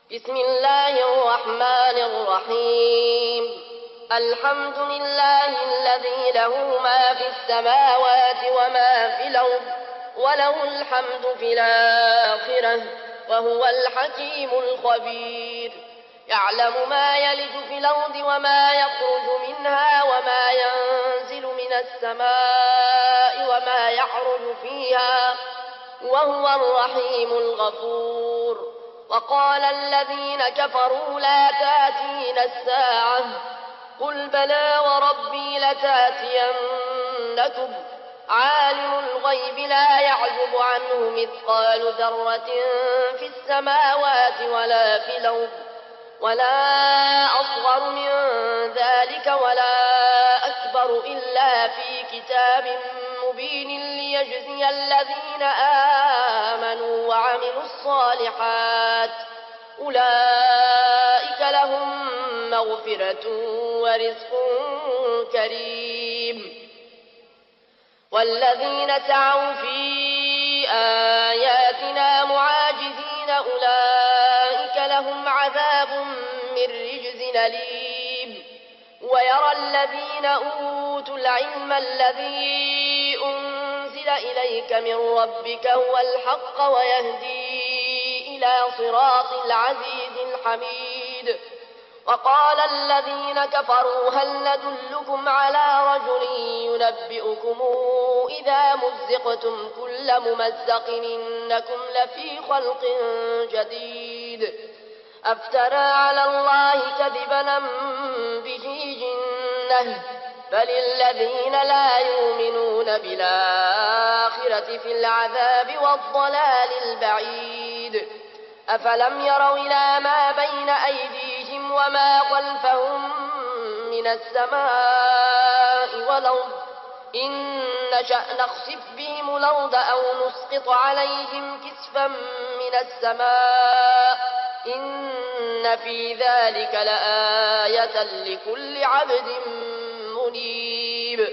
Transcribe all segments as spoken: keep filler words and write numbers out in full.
بسم الله الرحمن الرحيم. الحمد لله الذي له ما في السماوات وما في الأرض وله الحمد في الآخرة وهو الحكيم الخبير. يعلم ما يلج في الأرض وما يخرج منها وما ينزل من السماء وما يعرج فيها وهو الرحيم الغفور. وقال الذين كفروا لا تأتينا الساعة قل بلى وربي لتأتينكم عالم الغيب لا يعزب عنه مثقال ذرة في السماوات ولا في الأرض ولا أصغر من ذلك ولا أكبر إلا في كتاب مبين ليجزي الذين آمنوا وعملوا الصالحات أولئك لهم مغفرة ورزق كريم. والذين سعوا في آياتنا معاجزين أولئك لهم عذاب من رجز أليم. ويرى الذين أوتوا العلم الذي أنزل إليك من ربك هو الحق ويهدي إلى صراط العزيز الحميد. وقال الذين كفروا هل ندلكم على رجل ينبئكم إذا مزقتم كل ممزق إنكم لفي خلق جديد أفترى على الله كذبا أم به جنة بل الذين لا يؤمنون بالآخرة في العذاب والضلال البعيد. أفلم يروا إلى ما بين أيديهم وما خلفهم من السماء والأرض إن نشأ نخسف بهم الأرض أو نسقط عليهم كسفا من السماء إن في ذلك لآية لكل عبد منيب.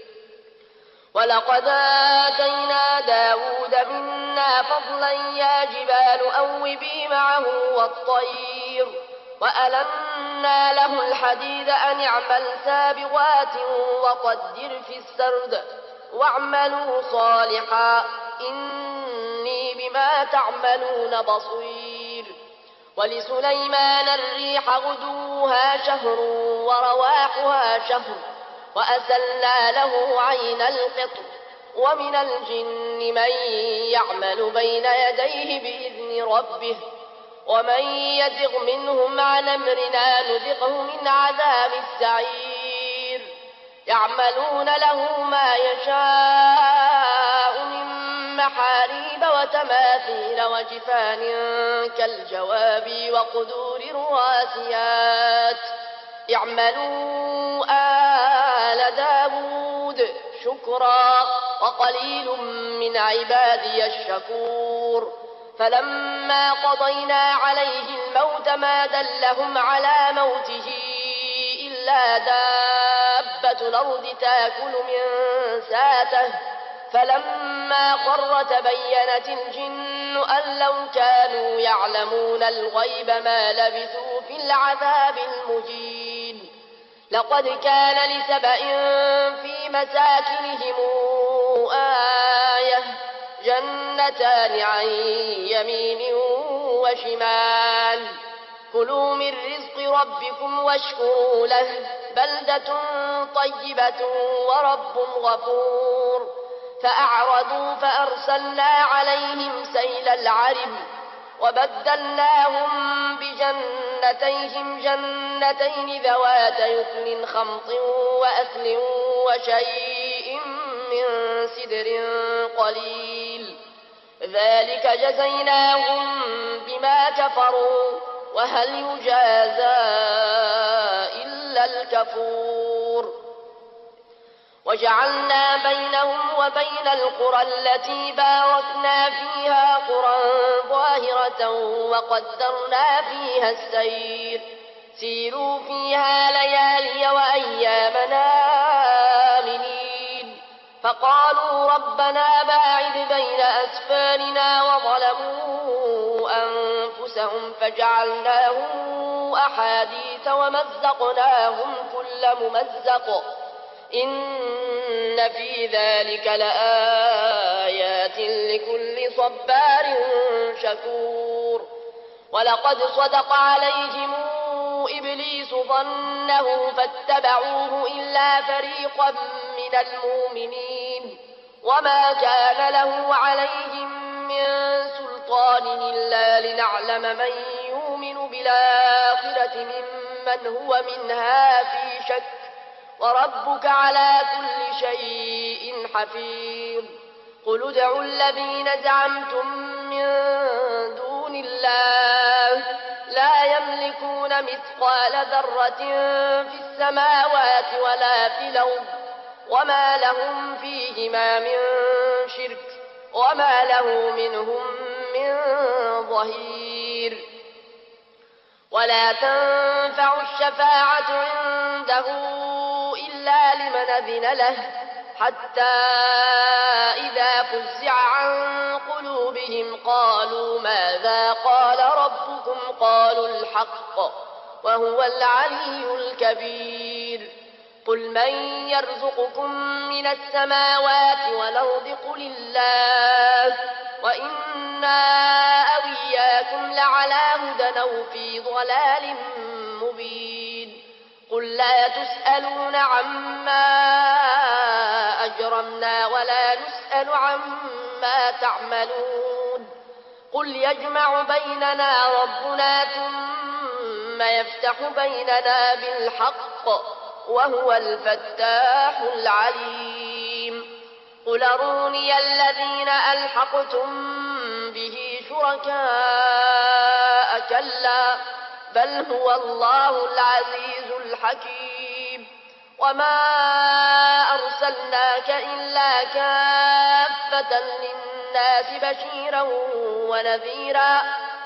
ولقد آتينا داود منا فضلا يا جبال أوبي معه والطير وألنا له الحديد أن اعمل سابغات وقدر في السرد واعملوا صالحا إني بما تعملون بصير. ولسليمان الريح غدوها شهر ورواحها شهر وأسلنا له عين القطر ومن الجن من يعمل بين يديه بإذن ربه ومن يزغ منهم عن أمرنا نذقه من عذاب السعير. يعملون له ما يشاء من محاريب وتماثيل وجفان كالجواب وقدور الراسيات اعملوا آل داود شكرا وقليل من عبادي الشكور. فلما قضينا عليه الموت ما دلهم على موته إلا دابة الأرض تأكل من ساته فلما خر تبينت الجن أن لو كانوا يعلمون الغيب ما لبثوا في العذاب المهين. لقد كان لسبأ في مساكنهم آية جنتان عن يمين وشمال كلوا من رزق ربكم واشكروا له بلدة طيبة ورب غفور. فأعرضوا فأرسلنا عليهم سيل العرم وبدلناهم بجنتيهم جنتين ذواتي أكل خمط وأثل وشيء من سدر قليل ذلك جزيناهم بما كفروا وهل يجازى إلا الكفور. وجعلنا بينهم وبين القرى التي باركنا فيها قرى ظاهرة وقدرنا فيها السير سيروا فيها ليالي وأيامنا آمنين فقالوا ربنا باعد بين أسفارنا وظلموا أنفسهم فجعلناهم أحاديث ومزقناهم كل ممزق إن في ذلك لآيات لكل صبار شكور. ولقد صدق عليهم إبليس ظنه فاتبعوه إلا فريقا من المؤمنين وما كان له عليهم من سلطان إلا لنعلم من يؤمن بالآخرة ممن هو منها في شك وربك على كل شيء حفيظ. قل ادعوا الذين زعمتم من دون الله لا يملكون مثقال ذرة في السماوات ولا في الأرض وما لهم فيهما من شرك وما له منهم من ظهير. ولا تنفع الشفاعة عنده إلا لمن أذن له حتى إذا فزع عن قلوبهم قالوا ماذا قال ربكم قالوا الحق وهو العلي الكبير. قل من يرزقكم من السماوات والأرض قل الله وإنا أو إياكم لعلى هدى أو في ضلال مبين. قل لا تسألون عما أجرمنا ولا نسأل عما تعملون. قل يجمع بيننا ربنا ثم يفتح بيننا بالحق وهو الفتاح العليم. قل أروني الذين ألحقتم به شركاء كلا بل هو الله العزيز الحكيم. وما أرسلناك إلا كافة للناس بشيرا ونذيرا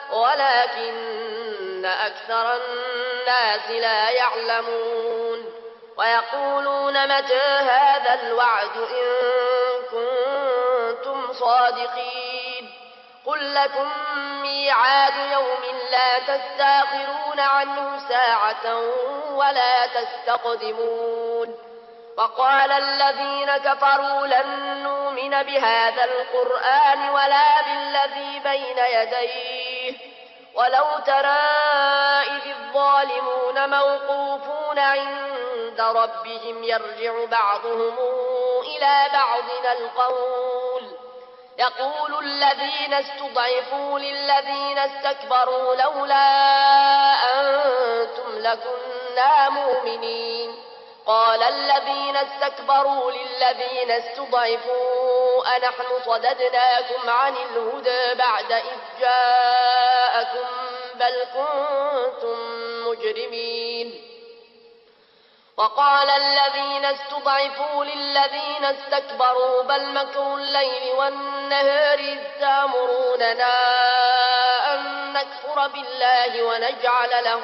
ولكن أكثر الناس لا يعلمون. ويقولون متى هذا الوعد إن كنتم صادقين. قل لكم ميعاد يوم لا تستأخرون عنه ساعة ولا تستقدمون. وقال الذين كفروا لن نؤمن بهذا القرآن ولا بالذي بين يديه ولو ترى إذ الظالمون موقوفون عند ربهم يرجع بعضهم إلى بعض القول يقول الذين استضعفوا للذين استكبروا لولا أنتم لكنا مؤمنين. قال الذين استكبروا للذين استضعفوا أنحن صددناكم عن الهدى بعد إذ جاءكم بل كنتم مجرمين. وقال الذين استضعفوا للذين استكبروا بل مكر الليل والنهار إذ تأمروننا أن نكفر بالله ونجعل له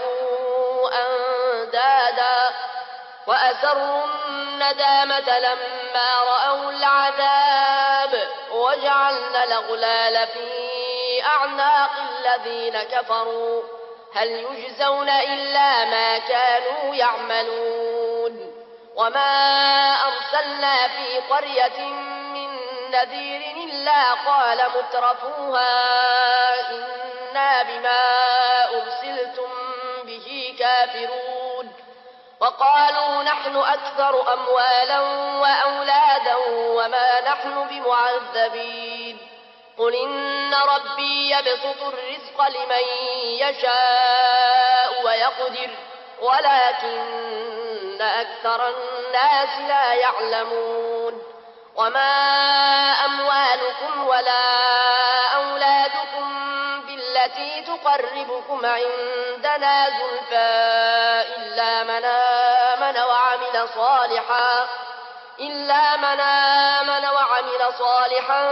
أندادا وأسروا الندامة لما رأوا العذاب وجعلنا الأغلال في أعناق الذين كفروا هل يجزون إلا ما كانوا يعملون. وما أرسلنا في قرية من نذير إلا قال مترفوها إنا بما أرسلتم به كافرون. وقالوا نحن أكثر أموالا وأولادا وما نحن بمعذبين. قل إن ربي يبسط الرزق لمن يشاء ويقدر ولكن أكثر الناس لا يعلمون. وما أموالكم ولا أولادكم بالتي تقربكم عندنا زلفى إلا من آمن وعمل صالحا إلا من آمن وعمل صالحا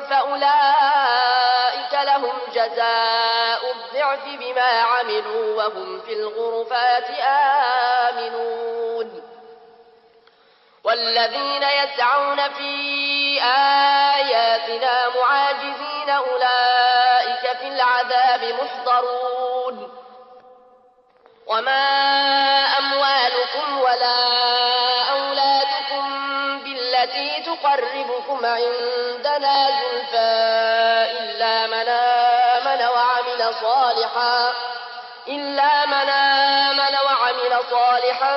فأولئك لهم جزاء الضعف بما عملوا وهم في الغرفات آمنون. والذين يسعون في آياتنا معاجزين أولئك في العذاب محضرون وما أموالكم ولا أولادكم بالتي تقربكم عندنا زلفى إلا من آمن وعمل صالحا إلا من آمن وعمل صالحا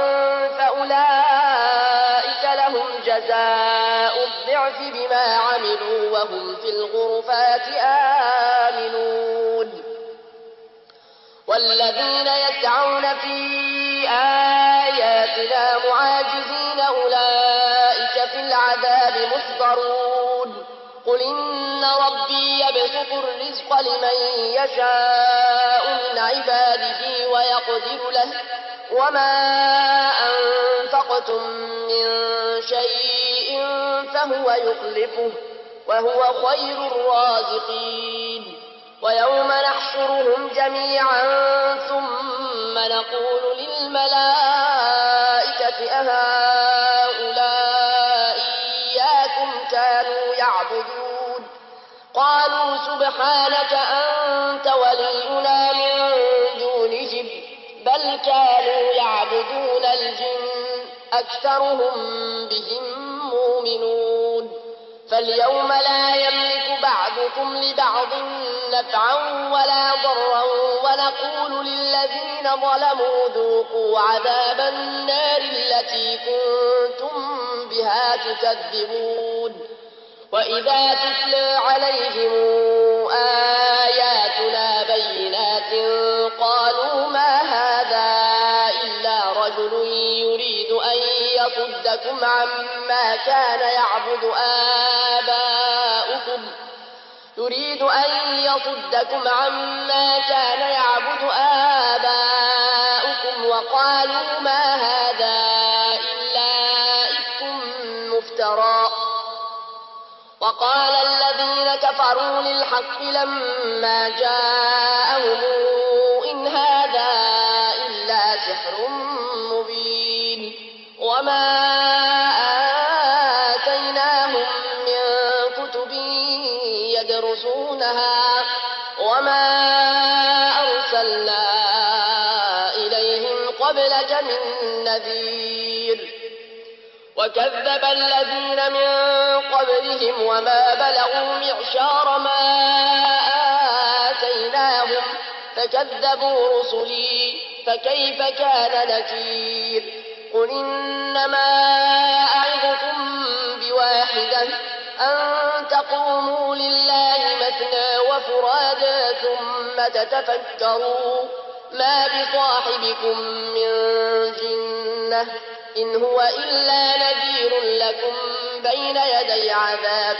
فأولئك لهم جزاء الضعف بما عملوا وهم في الغرفات آمنون والذين يسعون في آياتنا معاجزين أولئك في العذاب محضرون قل إن ربي يبسط الرزق لمن يشاء من عباده ويقدر له وما أنفقتم من شيء فهو يخلفه وهو خير الرازقين ويوم نحشرهم جميعا ثم نقول للملائكة أهؤلاء إياكم كانوا يعبدون قالوا سبحانك أنت ولينا من دونهم بل كانوا يعبدون الجن أكثرهم بهم مؤمنون فاليوم لا يملك بعضكم لبعض نفعا ولا ضرا ونقول للذين ظلموا ذوقوا عذاب النار التي كنتم بها تكذبون وإذا تتلى عليهم آياتنا بينات قالوا ما هذا إلا رجل يريد أن يصدكم عما كان يعبد آباؤكم يريد أن يصدكم عما كان يعبد آباؤكم وقالوا ما هذا إلا إفك مفترى وقال الذين كفروا للحق لما جاءهم إن هذا إلا سحر مبين وما آتيناهم من كتب يدرسونها وما أرسلنا إليهم قبلك من نذير وكذب الذين من قبلهم وما بلغوا معشار ما آتيناهم فكذبوا رسلي فكيف كان نكير قل إنما أعظكم بواحدة أن تقوموا لله مثنى وفرادا ثم تتفكروا ما بصاحبكم من جنة إن هو إلا نذير لكم بين يدي عذاب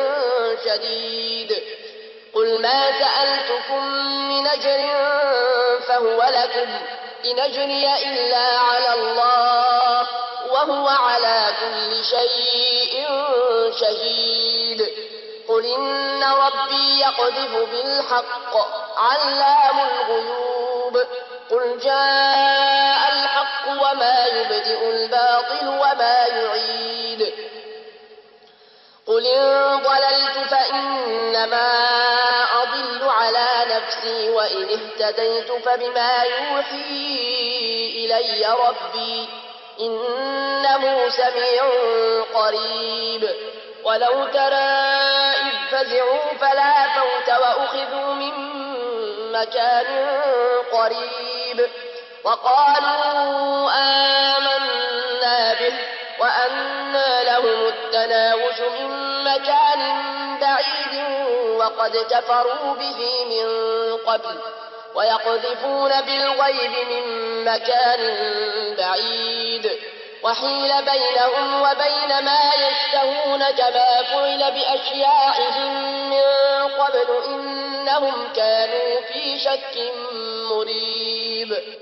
شديد قل ما سألتكم من أجر فهو لكم إن أجري إلا على الله وهو على كل شيء شهيد قل إن ربي يقذف بالحق علام الغيوب قل جاء الحق وما يبدئ الباطل وما يعيد قل إن ضللت فإنما أضل على نفسي وإن اهتديت فبما يوحي إلي ربي إنه سميع قريب ولو ترى إذ فزعوا فلا فوت وأخذوا من مكان قريب وقالوا آمنا به وأنى لهم التناوش من مكان بعيد وقد كفروا به من قبل ويقذفون بالغيب من مكان بعيد وحيل بينهم وبين ما يشتهون كما فعل بأشياعهم من قبل إنهم كانوا في شك مريب